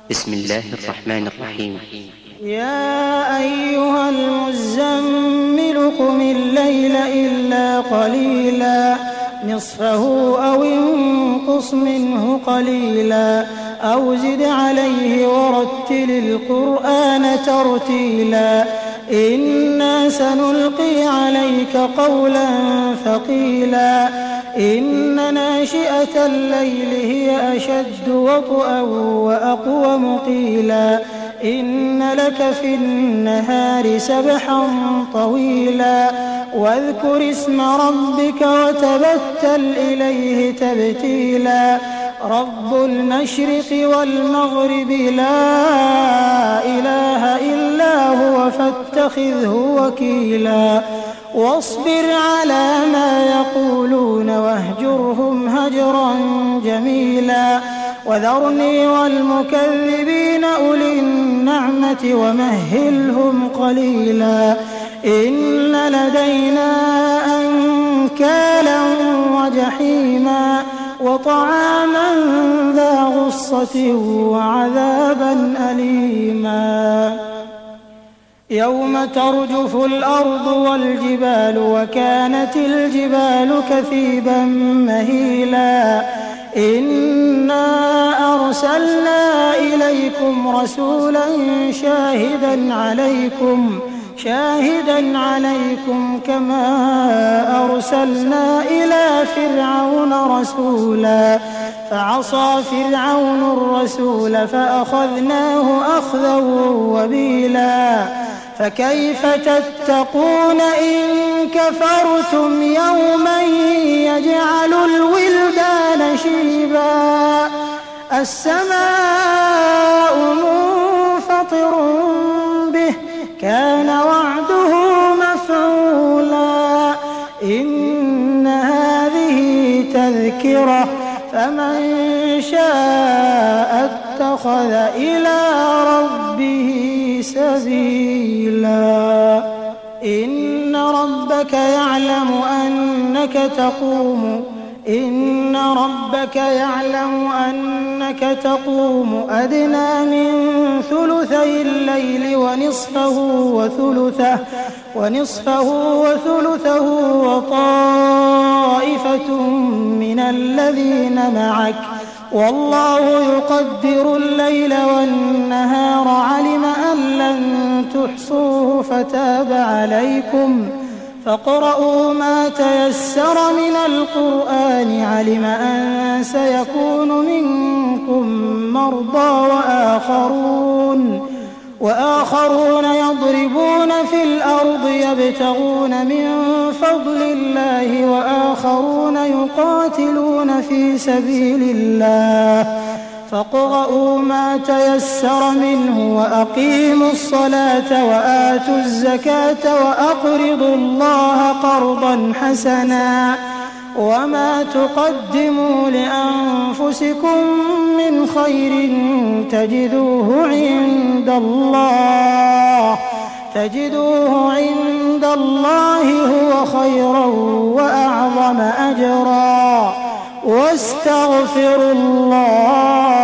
بسم الله الرحمن الرحيم. يا أيها المزمل قم الليل إلا قليلا نصفه أو انقص منه قليلا أو زد عليه ورتل القرآن ترتيلا إنا سنلقي عليك قولا ثقيلا إن ناشئة الليل هي أشد وطئا وأقوم قيلا إن لك في النهار سبحا طويلا واذكر اسم ربك وتبتل إليه تبتيلا رب المشرق والمغرب لا إله إلا هو فاتخذه وكيلا واصبر على ما يقولون واهجرهم هجرا جميلا وذرني والمكذبين أولي النعمة ومهلهم قليلا إن لدينا أنكالا وجحيما وطعاما ذا غصة وعذابا أليما يوم ترجف الأرض والجبال وكانت الجبال كثيبا مهيلا إنا أرسلنا إليكم رسولا شاهدا عليكم كما أرسلنا إلى فرعون رسولا فعصى فرعون الرسول فأخذناه أخذا وبيلا فكيف تتقون إن كفرتم يوما يجعل الولدان شيبا السماء منفطر به كان وعده مفعولا إن هذه تذكرة فمن شاء اتخذ إلى ربه سبيلا إن ربك يعلم أنك تقوم أدنى من ثلثي الليل ونصفه وثلثه وطائفة من الذين معك والله يقدر الليل والنهار علم أن لن تحصوه فتاب عليكم فاقرؤوا ما تيسر من القرآن علم أن سيكون منكم مرضى وآخرون يضربون في الأرض يبتغون من فضل الله وآخرون يقاتلون في سبيل الله فاقرؤوا ما تيسر منه وأقيموا الصلاة وآتوا الزكاة وأقرضوا الله قرضا حسنا وما تقدموا لأنفسكم من خير تجدوه عند الله هو خيرا وأعظم أجرا واستغفروا الله